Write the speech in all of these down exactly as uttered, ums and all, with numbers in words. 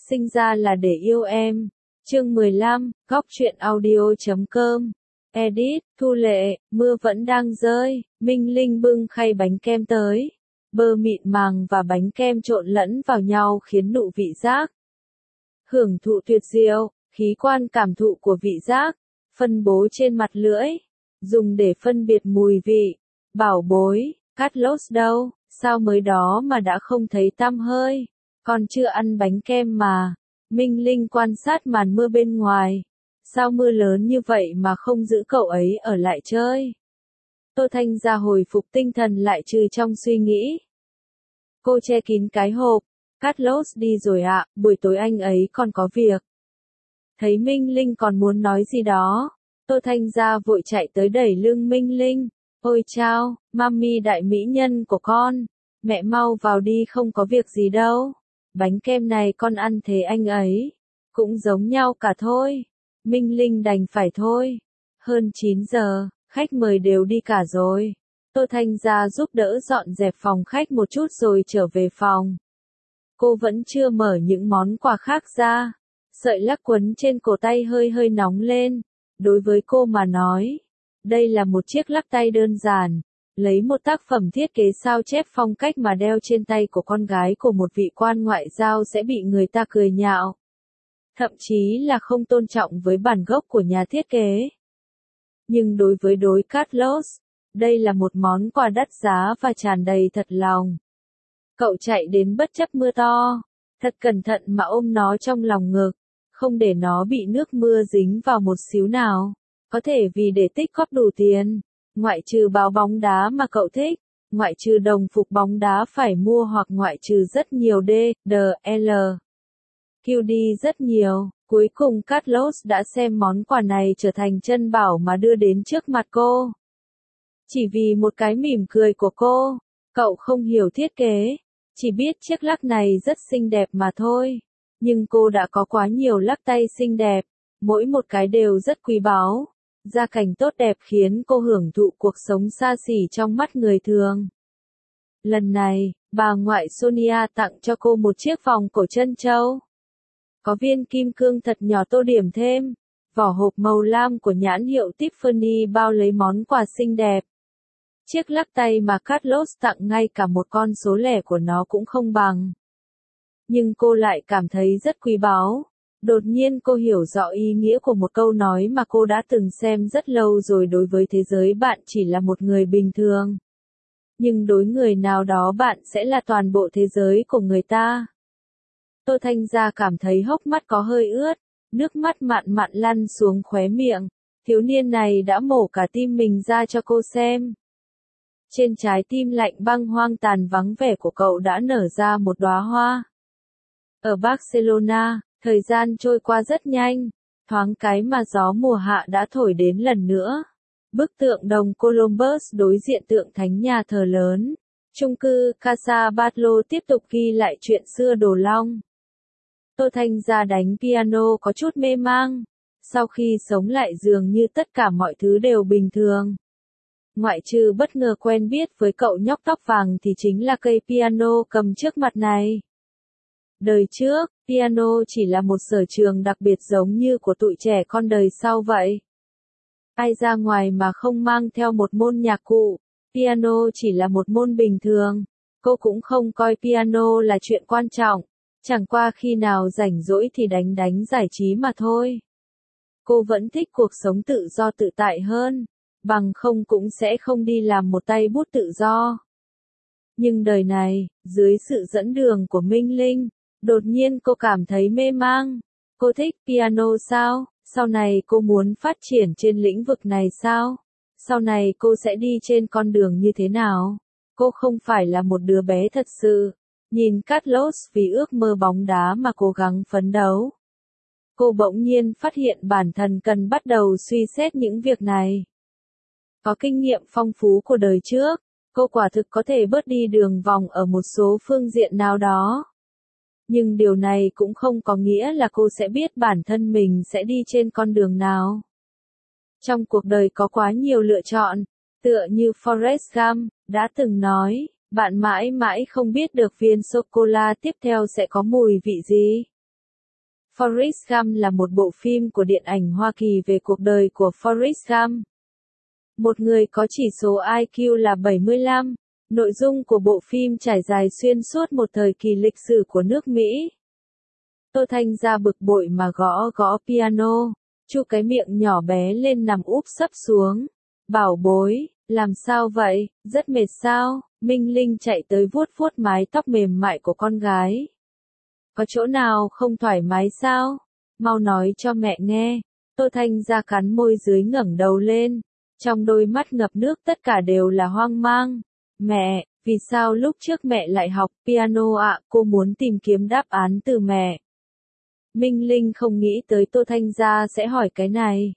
sinh ra là để yêu em. Chương mười lăm, góc truyện audio chấm com. Edit, Thu Lệ, mưa vẫn đang rơi, Minh Linh bưng khay bánh kem tới. Bơ mịn màng và bánh kem trộn lẫn vào nhau khiến nụ vị giác. Hưởng thụ tuyệt diệu, khí quan cảm thụ của vị giác, phân bố trên mặt lưỡi, dùng để phân biệt mùi vị. Bảo bối, Carlos đâu, sao mới đó mà đã không thấy tăm hơi, còn chưa ăn bánh kem mà. Minh Linh quan sát màn mưa bên ngoài. Sao mưa lớn như vậy mà không giữ cậu ấy ở lại chơi? Tô Thanh Gia hồi phục tinh thần lại trừ trong suy nghĩ. Cô che kín cái hộp. Carlos đi rồi ạ, buổi tối anh ấy còn có việc. Thấy Minh Linh còn muốn nói gì đó, Tô Thanh Gia vội chạy tới đẩy lưng Minh Linh. Ôi chao, mami đại mỹ nhân của con. Mẹ mau vào đi, không có việc gì đâu. Bánh kem này con ăn thế anh ấy cũng giống nhau cả thôi. Minh Linh đành phải thôi. Hơn chín giờ, khách mời đều đi cả rồi. Tô Thanh Gia giúp đỡ dọn dẹp phòng khách một chút rồi trở về phòng. Cô vẫn chưa mở những món quà khác ra. Sợi lắc quấn trên cổ tay hơi hơi nóng lên. Đối với cô mà nói, đây là một chiếc lắc tay đơn giản. Lấy một tác phẩm thiết kế sao chép phong cách mà đeo trên tay của con gái của một vị quan ngoại giao sẽ bị người ta cười nhạo. Thậm chí là không tôn trọng với bản gốc của nhà thiết kế. Nhưng đối với đối Carlos, đây là một món quà đắt giá và tràn đầy thật lòng. Cậu chạy đến bất chấp mưa to, thật cẩn thận mà ôm nó trong lòng ngực, không để nó bị nước mưa dính vào một xíu nào. Có thể vì để tích góp đủ tiền, ngoại trừ báo bóng đá mà cậu thích, ngoại trừ đồng phục bóng đá phải mua hoặc ngoại trừ rất nhiều D, D, L, Q D rất nhiều, cuối cùng Carlos đã xem món quà này trở thành chân bảo mà đưa đến trước mặt cô. Chỉ vì một cái mỉm cười của cô, cậu không hiểu thiết kế, chỉ biết chiếc lắc này rất xinh đẹp mà thôi. Nhưng cô đã có quá nhiều lắc tay xinh đẹp, mỗi một cái đều rất quý báu. Gia cảnh tốt đẹp khiến cô hưởng thụ cuộc sống xa xỉ trong mắt người thường. Lần này, bà ngoại Sonia tặng cho cô một chiếc vòng cổ trân châu. Có viên kim cương thật nhỏ tô điểm thêm. Vỏ hộp màu lam của nhãn hiệu Tiffany bao lấy món quà xinh đẹp. Chiếc lắc tay mà Carlos tặng ngay cả một con số lẻ của nó cũng không bằng. Nhưng cô lại cảm thấy rất quý báu. Đột nhiên cô hiểu rõ ý nghĩa của một câu nói mà cô đã từng xem rất lâu rồi: đối với thế giới bạn chỉ là một người bình thường. Nhưng đối người nào đó bạn sẽ là toàn bộ thế giới của người ta. Tô Thanh Gia cảm thấy hốc mắt có hơi ướt, nước mắt mặn mặn lăn xuống khóe miệng. Thiếu niên này đã mổ cả tim mình ra cho cô xem. Trên trái tim lạnh băng hoang tàn vắng vẻ của cậu đã nở ra một đóa hoa. Ở Barcelona, thời gian trôi qua rất nhanh, thoáng cái mà gió mùa hạ đã thổi đến lần nữa. Bức tượng đồng Columbus đối diện tượng thánh nhà thờ lớn, chung cư Casa Batlló tiếp tục ghi lại chuyện xưa Đồ Long. Tô Thanh Gia đánh piano có chút mê mang, sau khi sống lại dường như tất cả mọi thứ đều bình thường. Ngoại trừ bất ngờ quen biết với cậu nhóc tóc vàng thì chính là cây piano cầm trước mặt này. Đời trước, piano chỉ là một sở trường đặc biệt giống như của tụi trẻ con đời sau vậy. Ai ra ngoài mà không mang theo một môn nhạc cụ, piano chỉ là một môn bình thường. Cô cũng không coi piano là chuyện quan trọng, chẳng qua khi nào rảnh rỗi thì đánh đánh giải trí mà thôi. Cô vẫn thích cuộc sống tự do tự tại hơn, bằng không cũng sẽ không đi làm một tay bút tự do. Nhưng đời này, dưới sự dẫn đường của Minh Linh, đột nhiên cô cảm thấy mê mang. Cô thích piano sao? Sau này cô muốn phát triển trên lĩnh vực này sao? Sau này cô sẽ đi trên con đường như thế nào? Cô không phải là một đứa bé thật sự. Nhìn Carlos vì ước mơ bóng đá mà cố gắng phấn đấu. Cô bỗng nhiên phát hiện bản thân cần bắt đầu suy xét những việc này. Có kinh nghiệm phong phú của đời trước, cô quả thực có thể bớt đi đường vòng ở một số phương diện nào đó. Nhưng điều này cũng không có nghĩa là cô sẽ biết bản thân mình sẽ đi trên con đường nào. Trong cuộc đời có quá nhiều lựa chọn, tựa như Forrest Gump đã từng nói, bạn mãi mãi không biết được viên sô-cô-la tiếp theo sẽ có mùi vị gì. Forrest Gump là một bộ phim của điện ảnh Hoa Kỳ về cuộc đời của Forrest Gump. Một người có chỉ số I Q là bảy mươi lăm. Nội dung của bộ phim trải dài xuyên suốt một thời kỳ lịch sử của nước Mỹ. Tô Thanh Gia bực bội mà gõ gõ piano, chu cái miệng nhỏ bé lên nằm úp sấp xuống. Bảo bối, làm sao vậy, rất mệt sao? Minh Linh chạy tới vuốt vuốt mái tóc mềm mại của con gái. Có chỗ nào không thoải mái sao? Mau nói cho mẹ nghe. Tô Thanh Gia cắn môi dưới ngẩng đầu lên. Trong đôi mắt ngập nước tất cả đều là hoang mang. Mẹ, vì sao lúc trước mẹ lại học piano ạ? À? Cô muốn tìm kiếm đáp án từ mẹ. Minh Linh không nghĩ tới Tô Thanh Gia sẽ hỏi cái này.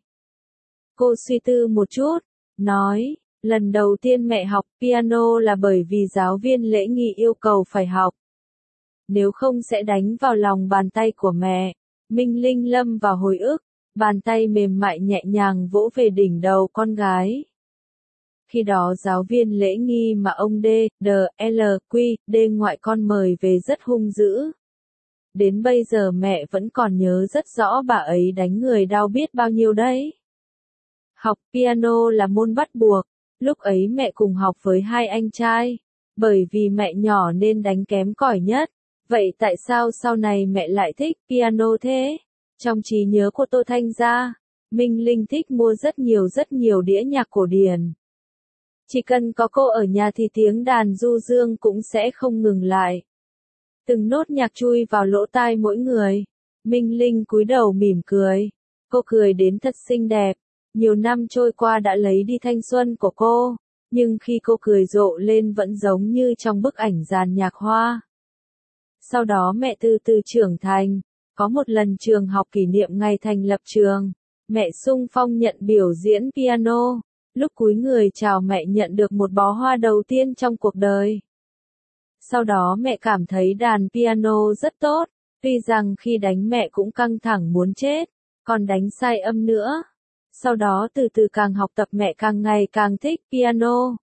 Cô suy tư một chút, nói, lần đầu tiên mẹ học piano là bởi vì giáo viên lễ nghi yêu cầu phải học. Nếu không sẽ đánh vào lòng bàn tay của mẹ. Minh Linh lâm vào hồi ức, bàn tay mềm mại nhẹ nhàng vỗ về đỉnh đầu con gái. Khi đó giáo viên lễ nghi mà ông D, D, L, Q, D ngoại con mời về rất hung dữ. Đến bây giờ mẹ vẫn còn nhớ rất rõ bà ấy đánh người đau biết bao nhiêu đấy. Học piano là môn bắt buộc, lúc ấy mẹ cùng học với hai anh trai, bởi vì mẹ nhỏ nên đánh kém cỏi nhất. Vậy tại sao sau này mẹ lại thích piano thế? Trong trí nhớ của Tô Thanh Gia, Minh Linh thích mua rất nhiều rất nhiều đĩa nhạc cổ điển. Chỉ cần có cô ở nhà thì tiếng đàn du dương cũng sẽ không ngừng lại. Từng nốt nhạc chui vào lỗ tai mỗi người. Minh Linh cúi đầu mỉm cười. Cô cười đến thật xinh đẹp. Nhiều năm trôi qua đã lấy đi thanh xuân của cô, nhưng khi cô cười rộ lên vẫn giống như trong bức ảnh dàn nhạc hoa. Sau đó mẹ từ từ trưởng thành. Có một lần trường học kỷ niệm ngày thành lập trường, mẹ xung phong nhận biểu diễn piano. Lúc cúi người chào mẹ nhận được một bó hoa đầu tiên trong cuộc đời. Sau đó mẹ cảm thấy đàn piano rất tốt, tuy rằng khi đánh mẹ cũng căng thẳng muốn chết, còn đánh sai âm nữa. Sau đó từ từ càng học tập mẹ càng ngày càng thích piano.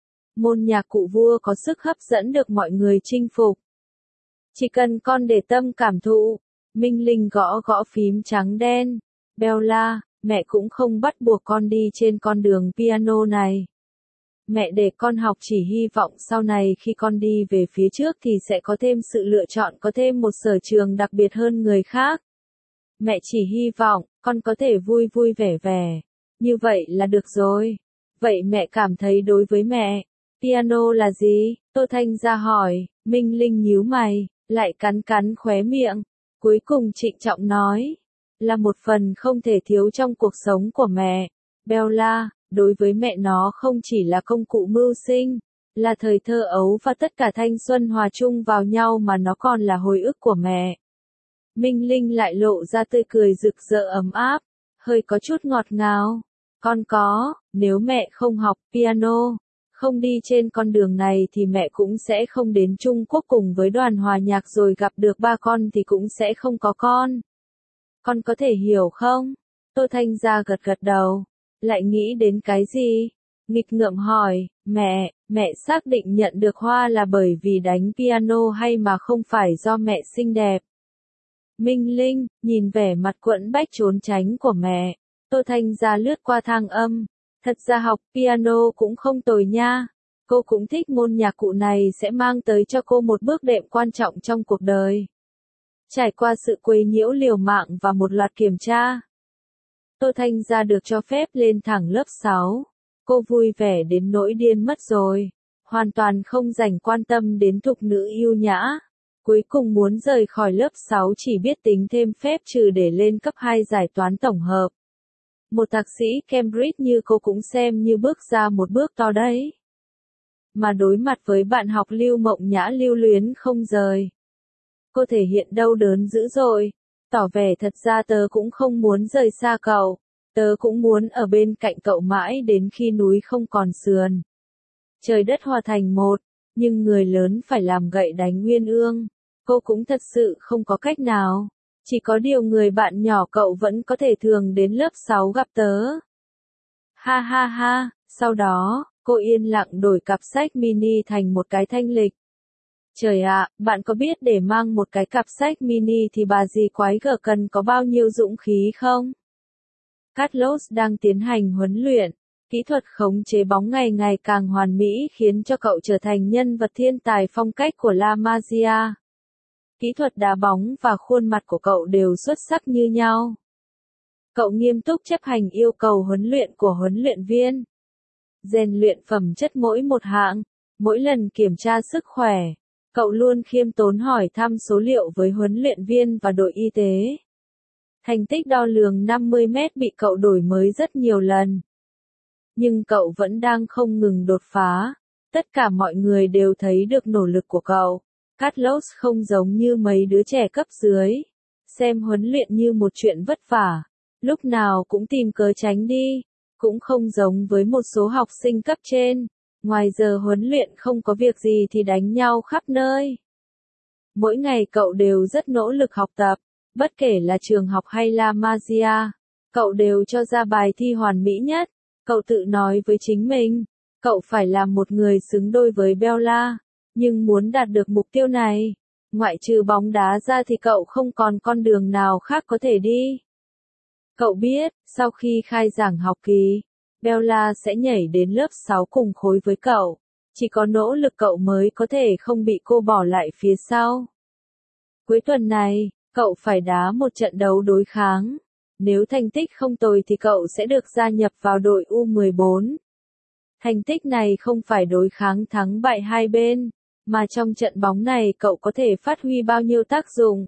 Môn nhạc cụ vua có sức hấp dẫn được mọi người chinh phục. Chỉ cần con để tâm cảm thụ. Minh Linh gõ gõ phím trắng đen. Bella, mẹ cũng không bắt buộc con đi trên con đường piano này. Mẹ để con học chỉ hy vọng sau này khi con đi về phía trước thì sẽ có thêm sự lựa chọn, có thêm một sở trường đặc biệt hơn người khác. Mẹ chỉ hy vọng, con có thể vui vui vẻ vẻ. Như vậy là được rồi. Vậy mẹ cảm thấy đối với mẹ, piano là gì? Tô Thanh Gia hỏi. Minh Linh nhíu mày, lại cắn cắn khóe miệng. Cuối cùng trịnh trọng nói, là một phần không thể thiếu trong cuộc sống của mẹ. Bella, đối với mẹ nó không chỉ là công cụ mưu sinh, là thời thơ ấu và tất cả thanh xuân hòa chung vào nhau mà nó còn là hồi ức của mẹ. Minh Linh lại lộ ra tươi cười rực rỡ ấm áp, hơi có chút ngọt ngào. Con có, nếu mẹ không học piano, không đi trên con đường này thì mẹ cũng sẽ không đến Trung Quốc cùng với đoàn hòa nhạc rồi gặp được ba con thì cũng sẽ không có con. Con có thể hiểu không? Tô Thanh Gia gật gật đầu. Lại nghĩ đến cái gì? Nghịch ngợm hỏi, mẹ, mẹ xác định nhận được hoa là bởi vì đánh piano hay mà không phải do mẹ xinh đẹp? Minh Linh, nhìn vẻ mặt quẫn bách trốn tránh của mẹ, Tô Thanh Gia lướt qua thang âm. Thật ra học piano cũng không tồi nha. Cô cũng thích môn nhạc cụ này sẽ mang tới cho cô một bước đệm quan trọng trong cuộc đời. Trải qua sự quấy nhiễu liều mạng và một loạt kiểm tra, Tô Thanh Gia được cho phép lên thẳng lớp sáu. Cô vui vẻ đến nỗi điên mất rồi. Hoàn toàn không dành quan tâm đến thục nữ yêu nhã. Cuối cùng muốn rời khỏi lớp sáu chỉ biết tính thêm phép trừ để lên cấp hai giải toán tổng hợp. Một thạc sĩ Cambridge như cô cũng xem như bước ra một bước to đấy. Mà đối mặt với bạn học Lưu Mộng Nhã lưu luyến không rời. Cô thể hiện đau đớn dữ dội, tỏ vẻ thật ra tớ cũng không muốn rời xa cậu, tớ cũng muốn ở bên cạnh cậu mãi đến khi núi không còn sườn. Trời đất hòa thành một, nhưng người lớn phải làm gậy đánh uyên ương, cô cũng thật sự không có cách nào. Chỉ có điều người bạn nhỏ cậu vẫn có thể thường đến lớp sáu gặp tớ. Ha ha ha, sau đó, cô yên lặng đổi cặp sách mini thành một cái thanh lịch. Trời ạ, bạn có biết để mang một cái cặp sách mini thì bà dì quái gở cần có bao nhiêu dũng khí không? Carlos đang tiến hành huấn luyện. Kỹ thuật khống chế bóng ngày ngày càng hoàn mỹ khiến cho cậu trở thành nhân vật thiên tài phong cách của La Masia. Kỹ thuật đá bóng và khuôn mặt của cậu đều xuất sắc như nhau. Cậu nghiêm túc chấp hành yêu cầu huấn luyện của huấn luyện viên. Rèn luyện phẩm chất mỗi một hạng, mỗi lần kiểm tra sức khỏe. Cậu luôn khiêm tốn hỏi thăm số liệu với huấn luyện viên và đội y tế. Thành tích đo lường năm mươi mét bị cậu đổi mới rất nhiều lần. Nhưng cậu vẫn đang không ngừng đột phá. Tất cả mọi người đều thấy được nỗ lực của cậu. Carlos không giống như mấy đứa trẻ cấp dưới. Xem huấn luyện như một chuyện vất vả. Lúc nào cũng tìm cớ tránh đi. Cũng không giống với một số học sinh cấp trên. Ngoài giờ huấn luyện không có việc gì thì đánh nhau khắp nơi. Mỗi ngày cậu đều rất nỗ lực học tập. Bất kể là trường học hay La Masia, cậu đều cho ra bài thi hoàn mỹ nhất. Cậu tự nói với chính mình, cậu phải là một người xứng đôi với Bella. Nhưng muốn đạt được mục tiêu này, ngoại trừ bóng đá ra thì cậu không còn con đường nào khác có thể đi. Cậu biết, sau khi khai giảng học kỳ, Bella sẽ nhảy đến lớp sáu cùng khối với cậu. Chỉ có nỗ lực cậu mới có thể không bị cô bỏ lại phía sau. Cuối tuần này, cậu phải đá một trận đấu đối kháng. Nếu thành tích không tồi thì cậu sẽ được gia nhập vào đội U mười bốn. Thành tích này không phải đối kháng thắng bại hai bên, mà trong trận bóng này cậu có thể phát huy bao nhiêu tác dụng.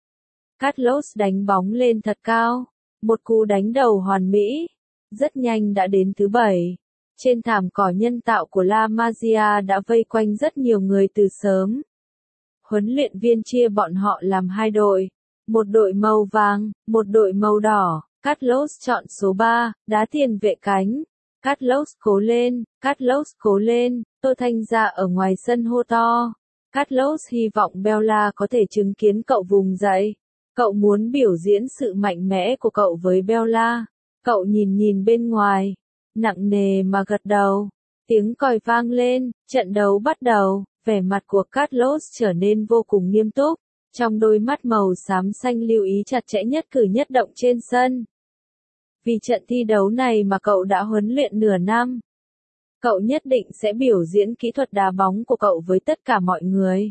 Carlos đánh bóng lên thật cao, một cú đánh đầu hoàn mỹ, rất nhanh đã đến thứ bảy. Trên thảm cỏ nhân tạo của La Masia đã vây quanh rất nhiều người từ sớm. Huấn luyện viên chia bọn họ làm hai đội, một đội màu vàng, một đội màu đỏ. Carlos chọn số ba, đá tiền vệ cánh. Carlos cố lên, Carlos cố lên, Tô Thanh Gia ở ngoài sân hô to. Carlos hy vọng Bella có thể chứng kiến cậu vùng dậy. Cậu muốn biểu diễn sự mạnh mẽ của cậu với Bella. Cậu nhìn nhìn bên ngoài, nặng nề mà gật đầu. Tiếng còi vang lên, trận đấu bắt đầu, vẻ mặt của Carlos trở nên vô cùng nghiêm túc. Trong đôi mắt màu xám xanh lưu ý chặt chẽ nhất cử nhất động trên sân. Vì trận thi đấu này mà cậu đã huấn luyện nửa năm. Cậu nhất định sẽ biểu diễn kỹ thuật đá bóng của cậu với tất cả mọi người.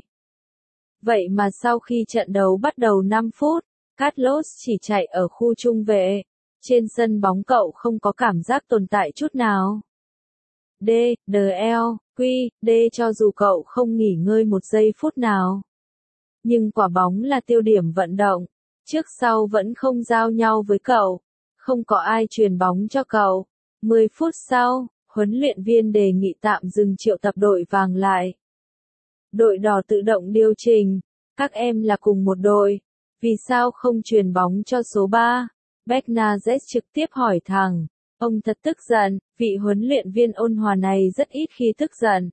Vậy mà sau khi trận đấu bắt đầu năm phút, Carlos chỉ chạy ở khu trung vệ. Trên sân bóng cậu không có cảm giác tồn tại chút nào. D, D L, Q, D cho dù cậu không nghỉ ngơi một giây phút nào. Nhưng quả bóng là tiêu điểm vận động. Trước sau vẫn không giao nhau với cậu. Không có ai truyền bóng cho cậu. mười phút sau, huấn luyện viên đề nghị tạm dừng triệu tập đội vàng lại. Đội đỏ tự động điều chỉnh. Các em là cùng một đội. Vì sao không truyền bóng cho số ba? Bernadette trực tiếp hỏi thẳng. Ông thật tức giận, vị huấn luyện viên ôn hòa này rất ít khi tức giận.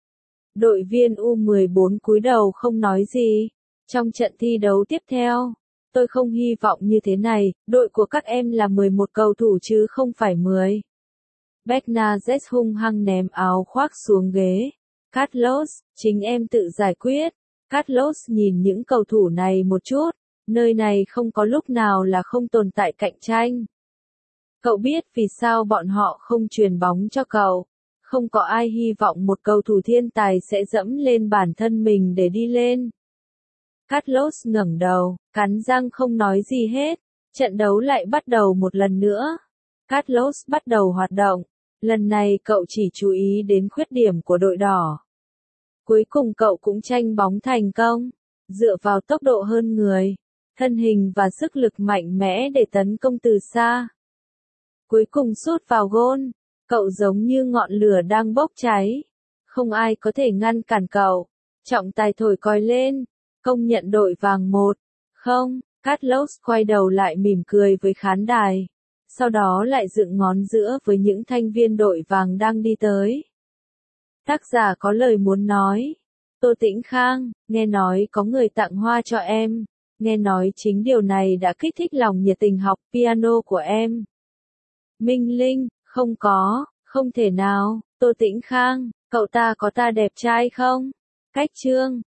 Đội viên U mười bốn cúi đầu không nói gì. Trong trận thi đấu tiếp theo, tôi không hy vọng như thế này, đội của các em là mười một cầu thủ chứ không phải mười. Bernadette hung hăng ném áo khoác xuống ghế. Carlos, chính em tự giải quyết. Carlos nhìn những cầu thủ này một chút, nơi này không có lúc nào là không tồn tại cạnh tranh. Cậu biết vì sao bọn họ không truyền bóng cho cậu. Không có ai hy vọng một cầu thủ thiên tài sẽ dẫm lên bản thân mình để đi lên. Carlos ngẩng đầu, cắn răng không nói gì hết. Trận đấu lại bắt đầu một lần nữa. Carlos bắt đầu hoạt động. Lần này cậu chỉ chú ý đến khuyết điểm của đội đỏ. Cuối cùng cậu cũng tranh bóng thành công. Dựa vào tốc độ hơn người, thân hình và sức lực mạnh mẽ để tấn công từ xa. Cuối cùng sút vào gôn. Cậu giống như ngọn lửa đang bốc cháy. Không ai có thể ngăn cản cậu. Trọng tài thổi còi lên. Công nhận đội vàng một. Không, Carlos quay đầu lại mỉm cười với khán đài. Sau đó lại dựng ngón giữa với những thành viên đội vàng đang đi tới. Tác giả có lời muốn nói. Tô Tĩnh Khang, nghe nói có người tặng hoa cho em. Nghe nói chính điều này đã kích thích lòng nhiệt tình học piano của em. Minh Linh, không có, không thể nào. Tô Tĩnh Khang, cậu ta có ta đẹp trai không? Cách chương